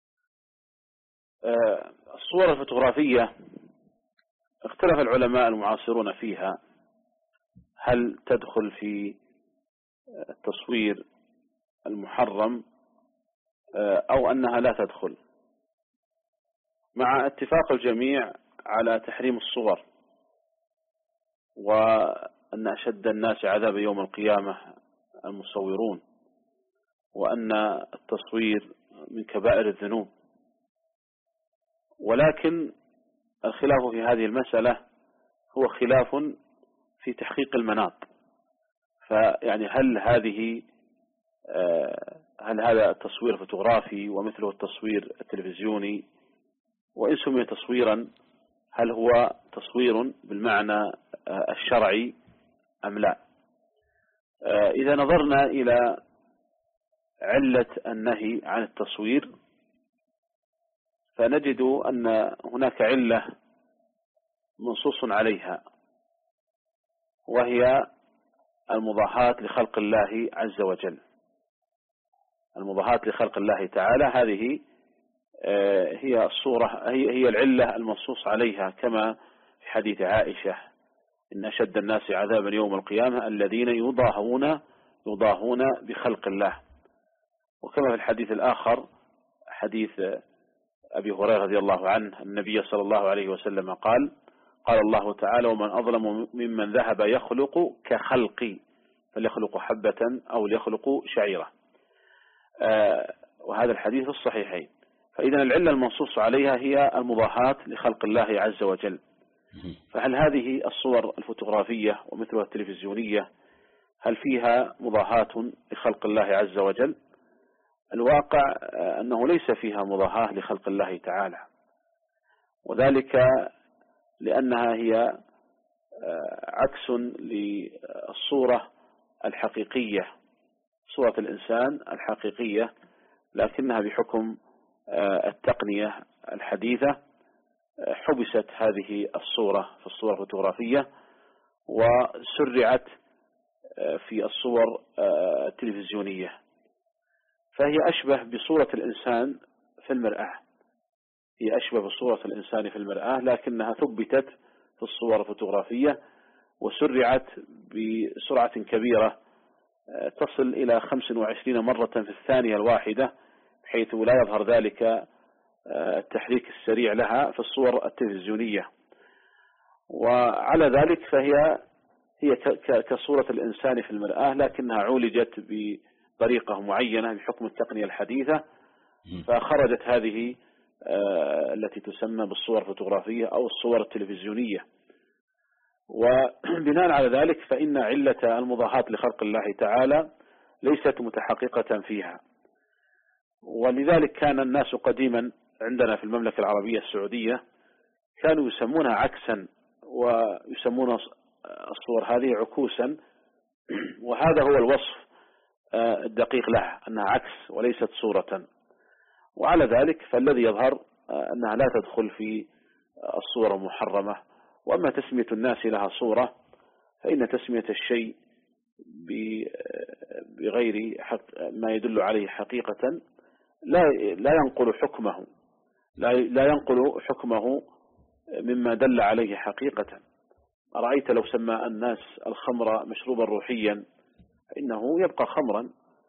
الصور الفوتوغرافية اختلف العلماء المعاصرون فيها، هل تدخل في التصوير المحرم أو أنها لا تدخل. مع اتفاق الجميع على تحريم الصور، وأن أشد الناس عذاب يوم القيامة المصورون، وأن التصوير من كبائر الذنوب. ولكن الخلاف في هذه المسألة هو خلاف في تحقيق المناط. فيعني هل هذه هل هذا التصوير فوتوغرافي ومثله التصوير التلفزيوني، وإن سمي تصويرا هل هو تصوير بالمعنى الشرعي أم لا؟ إذا نظرنا إلى علة النهي عن التصوير فنجد أن هناك علة منصوص عليها، وهي المضاهاة لخلق الله عز وجل. المضاهاة لخلق الله تعالى هذه هي الصورة، هي هي العلة المنصوص عليها، كما في حديث عائشة: إن أشد الناس عذابا يوم القيامة الذين يضاهون يضاهون بخلق الله. وكما في الحديث الآخر حديث أبي هريرة رضي الله عنه النبي صلى الله عليه وسلم قال: قال الله تعالى: ومن أظلم ممن ذهب يخلق كخلقي فليخلق حبة أو ليخلق شعيرة. آه وهذا الحديث في الصحيحين. فإذا العلة المنصوص عليها هي المضاهاة لخلق الله عز وجل. فهل هذه الصور الفوتوغرافية ومثلها التلفزيونية هل فيها مضاهاة لخلق الله عز وجل؟ الواقع أنه ليس فيها مضاهاة لخلق الله تعالى، وذلك لأنها هي عكس للصورة الحقيقية، صورة الإنسان الحقيقية، لكنها بحكم التقنية الحديثة حبست هذه الصورة في الصورة الفوتوغرافية وسرعت في الصور التلفزيونية، فهي أشبه بصورة الإنسان في المرآة. هي أشبه بصورة الإنسان في المرآة، لكنها ثبتت في الصور الفوتوغرافية وسرعت بسرعة كبيرة تصل إلى خمس وعشرين مرة في الثانية الواحدة، بحيث لا يظهر ذلك التحريك السريع لها في الصور التلفزيونية. وعلى ذلك فهي هي كصورة الإنسان في المرآة، لكنها عولجت بطريقة معينة بحكم التقنية الحديثة، فخرجت هذه التي تسمى بالصور الفوتوغرافية أو الصور التلفزيونية. وبناء على ذلك فإن علة المضاهاة لخلق الله تعالى ليست متحققة فيها. ولذلك كان الناس قديما عندنا في المملكة العربية السعودية كانوا يسمونها عكسا، ويسمون الصور هذه عكوسا، وهذا هو الوصف الدقيق لها، أنها عكس وليست صورة. وعلى ذلك فالذي يظهر أنها لا تدخل في الصورة المحرمة. وأما تسمية الناس لها صورة فإن تسمية الشيء بغير ما يدل عليه حقيقة لا لا ينقل حكمه لا لا ينقل حكمه مما دل عليه حقيقة. أرأيت لو سمى الناس الخمر مشروبا روحيا فإنه يبقى خمرا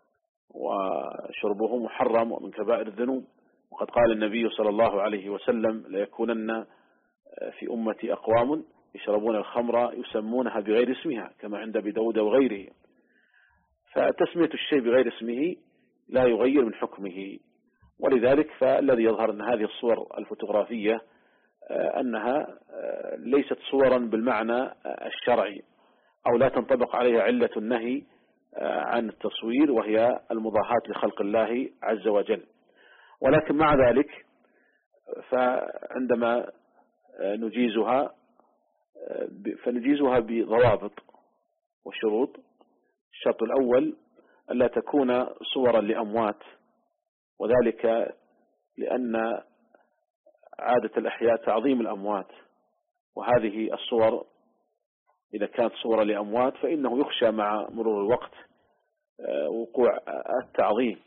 وشربه محرم ومن كبائر الذنوب. وقد قال النبي صلى الله عليه وسلم: ليكونن في أمتي أقوام يشربون الخمر يسمونها بغير اسمها، كما عند أبي داود وغيره. فتسمية الشيء بغير اسمه لا يغير من حكمه. ولذلك فالذي يظهر أن هذه الصور الفوتوغرافية أنها ليست صورا بالمعنى الشرعي، أو لا تنطبق عليها علة النهي عن التصوير، وهي المضاهاة لخلق الله عز وجل. ولكن مع ذلك فعندما نجيزها فنجيزها بضوابط وشروط. الشرط الأول ألا تكون صورا لأموات، وذلك لأن عادة الأحياء تعظيم الأموات، وهذه الصور إذا كانت صورة لأموات فإنه يخشى مع مرور الوقت وقوع التعظيم.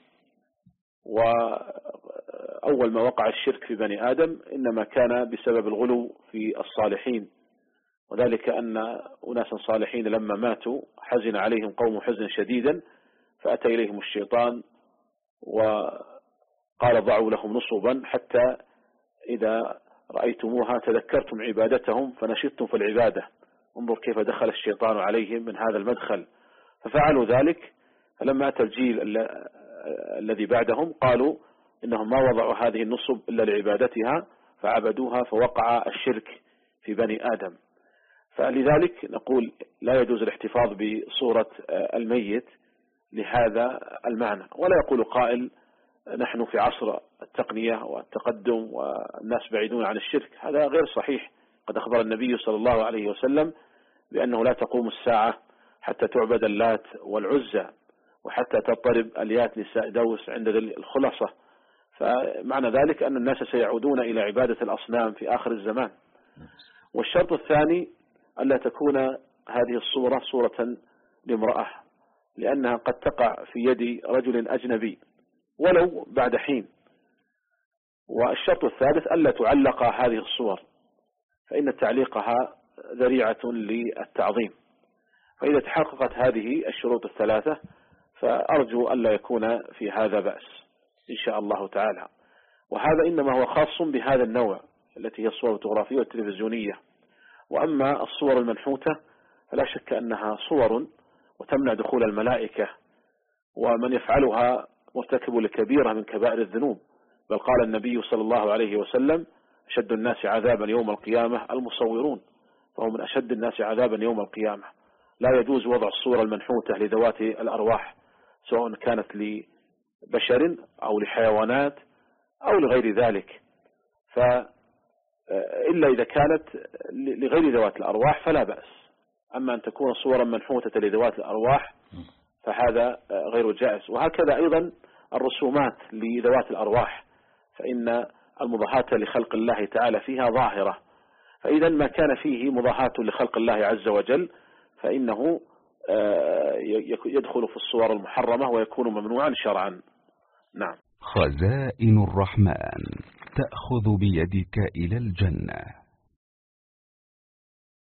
وأول ما وقع الشرك في بني آدم إنما كان بسبب الغلو في الصالحين، وذلك أن أناسا صالحين لما ماتوا حزن عليهم قوم حزنا شديدا، فأتى إليهم الشيطان وقال ضعوا لهم نصبا حتى إذا رأيتموها تذكرتم عبادتهم فنشطتم في العبادة. انظر كيف دخل الشيطان عليهم من هذا المدخل، ففعلوا ذلك. فلما أتى الجيل الذي بعدهم قالوا إنهم ما وضعوا هذه النصب إلا لعبادتها فعبدوها، فوقع الشرك في بني آدم. فلذلك نقول لا يجوز الاحتفاظ بصورة الميت لهذا المعنى. ولا يقول قائل نحن في عصر التقنية والتقدم والناس بعيدون عن الشرك، هذا غير صحيح. قد أخبر النبي صلى الله عليه وسلم بأنه لا تقوم الساعة حتى تعبد اللات والعزى وحتى تضطرب اليات نساء دوس عند الخلصة. فمعنى ذلك أن الناس سيعودون إلى عبادة الأصنام في آخر الزمان. والشرط الثاني ألا تكون هذه الصورة صورة لامرأة، لأنها قد تقع في يد رجل أجنبي ولو بعد حين. والشرط الثالث ألا تعلق هذه الصور، فإن تعليقها ذريعة للتعظيم. فإذا تحققت هذه الشروط الثلاثة فأرجو ألا يكون في هذا بأس إن شاء الله تعالى. وهذا إنما هو خاص بهذا النوع التي هي الصور الفوتوغرافية والتلفزيونية. وأما الصور المنحوتة فلا شك أنها صور وتمنع دخول الملائكة، ومن يفعلها مرتكب لكبيرة من كبائر الذنوب. بل قال النبي صلى الله عليه وسلم أشد الناس عذابا يوم القيامة المصورون، فهم من أشد الناس عذابا يوم القيامة. لا يجوز وضع الصورة المنحوتة لذوات الأرواح سواء كانت لبشر أو لحيوانات أو لغير ذلك، فإلا إذا كانت لغير ذوات الأرواح فلا بأس. أما أن تكون صورا منحوتة لذوات الأرواح فهذا غير جائز. وهكذا أيضا الرسومات لذوات الأرواح، فإن المضاهاة لخلق الله تعالى فيها ظاهرة. فإذا ما كان فيه مضاهاة لخلق الله عز وجل فإنه يدخل في الصور المحرمة ويكون ممنوعا شرعا. نعم. خزائن الرحمن تأخذ بيدك إلى الجنة.